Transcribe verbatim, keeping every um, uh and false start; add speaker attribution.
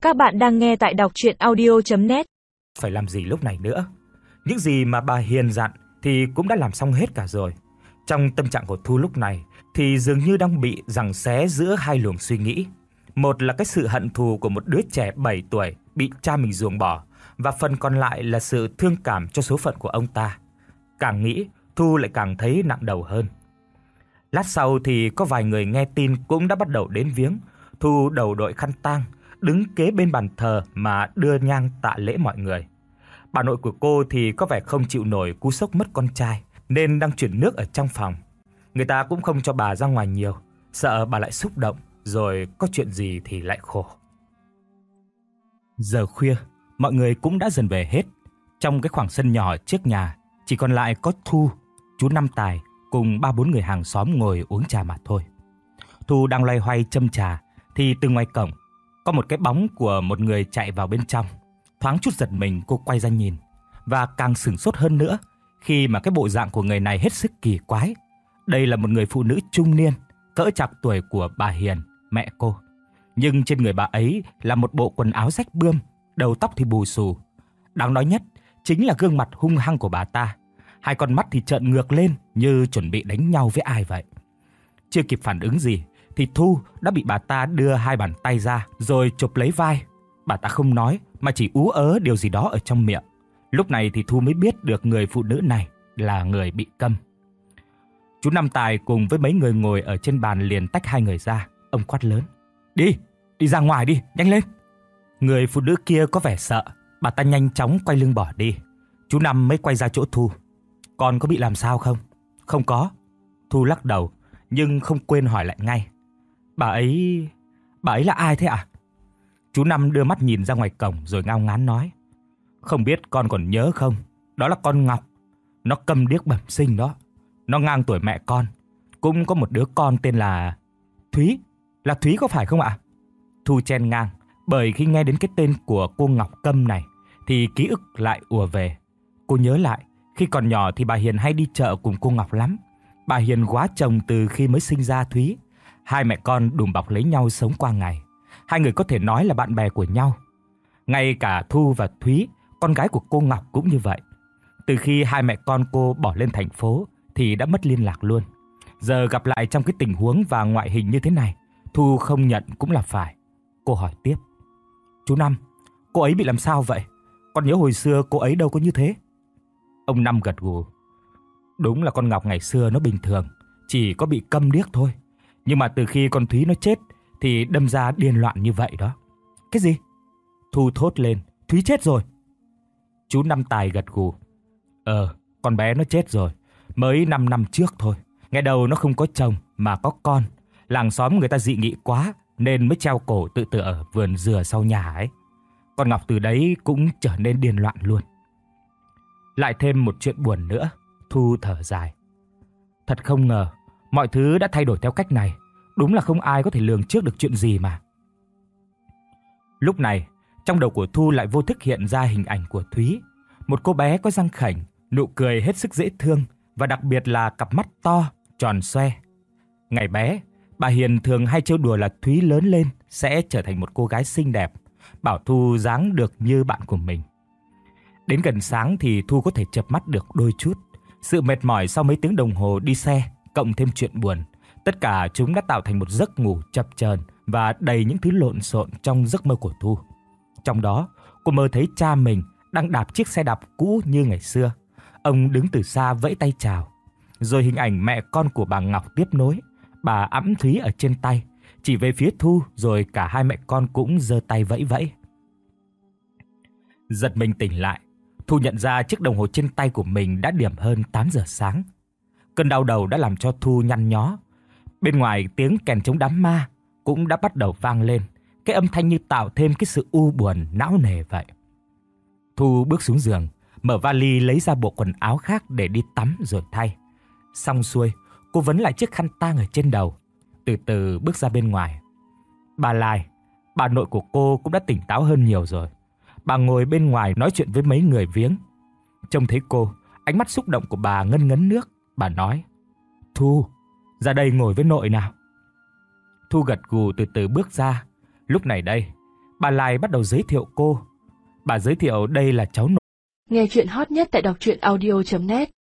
Speaker 1: Các bạn đang nghe tại đọc truyện audio chấm net.
Speaker 2: Phải làm gì lúc này nữa? Những gì mà bà Hiền dặn thì cũng đã làm xong hết cả rồi. Trong tâm trạng của Thu lúc này thì dường như đang bị giằng xé giữa hai luồng suy nghĩ. Một là cái sự hận thù của một đứa trẻ bảy tuổi bị cha mình ruồng bỏ, và phần còn lại là sự thương cảm cho số phận của ông ta. Càng nghĩ, Thu lại càng thấy nặng đầu hơn. Lát sau thì có vài người nghe tin cũng đã bắt đầu đến viếng. Thu đầu đội khăn tang, đứng kế bên bàn thờ mà đưa nhang tạ lễ mọi người. Bà nội của cô thì có vẻ không chịu nổi cú sốc mất con trai, nên đang chuyển nước ở trong phòng. Người ta cũng không cho bà ra ngoài nhiều, sợ bà lại xúc động, rồi có chuyện gì thì lại khổ. Giờ khuya, mọi người cũng đã dần về hết. Trong cái khoảng sân nhỏ trước nhà, chỉ còn lại có Thu, chú Năm Tài cùng ba bốn người hàng xóm ngồi uống trà mà thôi. Thu đang loay hoay châm trà thì từ ngoài cổng có một cái bóng của một người chạy vào bên trong. Thoáng chút giật mình, cô quay ra nhìn, và càng sửng sốt hơn nữa khi mà cái bộ dạng của người này hết sức kỳ quái. Đây là một người phụ nữ trung niên, cỡ chạc tuổi của bà Hiền, mẹ cô. Nhưng trên người bà ấy là một bộ quần áo rách bươm, đầu tóc thì bù xù. Đáng nói nhất chính là gương mặt hung hăng của bà ta. Hai con mắt thì trợn ngược lên như chuẩn bị đánh nhau với ai vậy. Chưa kịp phản ứng gì thì Thu đã bị bà ta đưa hai bàn tay ra rồi chụp lấy vai. Bà ta không nói mà chỉ ú ớ điều gì đó ở trong miệng. Lúc này thì Thu mới biết được người phụ nữ này là người bị câm. Chú Năm Tài cùng với mấy người ngồi ở trên bàn liền tách hai người ra. Ông quát lớn: Đi, đi ra ngoài đi, nhanh lên. Người phụ nữ kia có vẻ sợ, bà ta nhanh chóng quay lưng bỏ đi. Chú Năm mới quay ra chỗ Thu: Con có bị làm sao không? Không có. Thu lắc đầu, nhưng không quên hỏi lại ngay: Bà ấy... bà ấy là ai thế ạ? À? Chú Năm đưa mắt nhìn ra ngoài cổng rồi ngao ngán nói: Không biết con còn nhớ không? Đó là con Ngọc. Nó câm điếc bẩm sinh đó. Nó ngang tuổi mẹ con. Cũng có một đứa con tên là... Thúy. Là Thúy có phải không ạ? Thu chen ngang, bởi khi nghe đến cái tên của cô Ngọc câm này thì ký ức lại ùa về. Cô nhớ lại, khi còn nhỏ thì bà Hiền hay đi chợ cùng cô Ngọc lắm. Bà Hiền quá chồng từ khi mới sinh ra Thúy. Hai mẹ con đùm bọc lấy nhau sống qua ngày. Hai người có thể nói là bạn bè của nhau. Ngay cả Thu và Thúy, con gái của cô Ngọc cũng như vậy. Từ khi hai mẹ con cô bỏ lên thành phố thì đã mất liên lạc luôn. Giờ gặp lại trong cái tình huống và ngoại hình như thế này, Thu không nhận cũng là phải. Cô hỏi tiếp: Chú Năm, cô ấy bị làm sao vậy? Con nhớ hồi xưa cô ấy đâu có như thế. Ông Năm gật gù: Đúng là con Ngọc ngày xưa nó bình thường, chỉ có bị câm điếc thôi. Nhưng mà từ khi con Thúy nó chết thì đâm ra điên loạn như vậy đó. Cái gì? Thu thốt lên: Thúy chết rồi? Chú Năm Tài gật gù: Ờ, con bé nó chết rồi, mới năm năm trước thôi. Ngày đầu nó không có chồng mà có con. Làng xóm người ta dị nghị quá nên mới treo cổ tự tử ở vườn dừa sau nhà ấy. Con Ngọc từ đấy cũng trở nên điên loạn luôn. Lại thêm một chuyện buồn nữa. Thu thở dài: Thật không ngờ mọi thứ đã thay đổi theo cách này. Đúng là không ai có thể lường trước được chuyện gì mà. Lúc này, trong đầu của Thu lại vô thức hiện ra hình ảnh của Thúy. Một cô bé có răng khểnh, nụ cười hết sức dễ thương, và đặc biệt là cặp mắt to, tròn xoe. Ngày bé, bà Hiền thường hay trêu đùa là Thúy lớn lên sẽ trở thành một cô gái xinh đẹp, bảo Thu dáng được như bạn của mình. Đến gần sáng thì Thu có thể chợp mắt được đôi chút. Sự mệt mỏi sau mấy tiếng đồng hồ đi xe, cộng thêm chuyện buồn, tất cả chúng đã tạo thành một giấc ngủ chập chờn và đầy những thứ lộn xộn trong giấc mơ của Thu. Trong đó, cô mơ thấy cha mình đang đạp chiếc xe đạp cũ như ngày xưa. Ông đứng từ xa vẫy tay chào. Rồi hình ảnh mẹ con của bà Ngọc tiếp nối. Bà ẵm Thúy ở trên tay, chỉ về phía Thu, rồi cả hai mẹ con cũng giơ tay vẫy vẫy. Giật mình tỉnh lại, Thu nhận ra chiếc đồng hồ trên tay của mình đã điểm hơn tám giờ sáng. Cơn đau đầu đã làm cho Thu nhăn nhó. Bên ngoài tiếng kèn trống đám ma cũng đã bắt đầu vang lên. Cái âm thanh như tạo thêm cái sự u buồn não nề vậy. Thu bước xuống giường, mở vali lấy ra bộ quần áo khác để đi tắm rồi thay. Xong xuôi, cô vấn lại chiếc khăn tang ở trên đầu, từ từ bước ra bên ngoài. Bà Lai, bà nội của cô cũng đã tỉnh táo hơn nhiều rồi. Bà ngồi bên ngoài nói chuyện với mấy người viếng. Trông thấy cô, ánh mắt xúc động của bà ngân ngấn nước. Bà nói: Thu, ra đây ngồi với nội nào. Thu gật gù từ từ bước ra. Lúc này đây, bà Lai bắt đầu giới thiệu cô. Bà giới thiệu đây là cháu nội.
Speaker 3: Nghe chuyện hot nhất tại đọc truyện audio chấm net